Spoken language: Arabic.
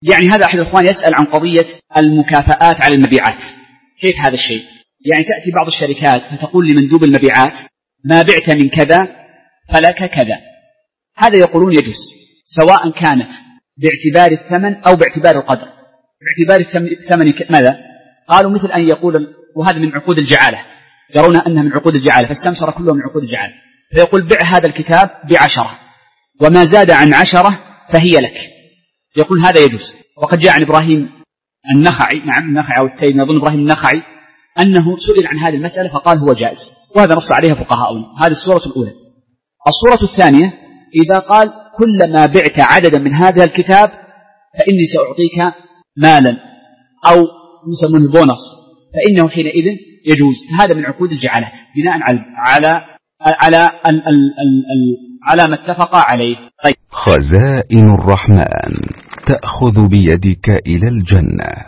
يعني هذا أحد الإخوان يسأل عن قضية المكافآت على المبيعات، كيف هذا الشيء؟ يعني تأتي بعض الشركات فتقول لمندوب المبيعات ما بعت من كذا فلك كذا. هذا يقولون يجوز، سواء كانت باعتبار الثمن أو باعتبار القدر. باعتبار الثمن ماذا؟ قالوا مثل أن يقول، وهذا من عقود الجعالة، يرون أنها من عقود الجعالة، فالسمسرة كلهم من عقود الجعالة، فيقول بع هذا الكتاب ب10 وما زاد عن 10 فهي لك. يقول هذا يجوز. وقد جاء عن إبراهيم النخعي، نعم النخعي أو التيمي، أظن إبراهيم النخعي، أنه سئل عن هذه المسألة فقال هو جائز، وهذا نص عليها فقهاؤنا. هذه الصورة الأولى. الصورة الثانية إذا قال كلما بعت عددا من هذا الكتاب فإني سأعطيك مالا أو يسمونه بونص، فإنه حينئذ يجوز. هذا من عقود الجعالات بناء على ما اتفق عليه. طيب. خزائن الرحمن تأخذ بيدك إلى الجنة.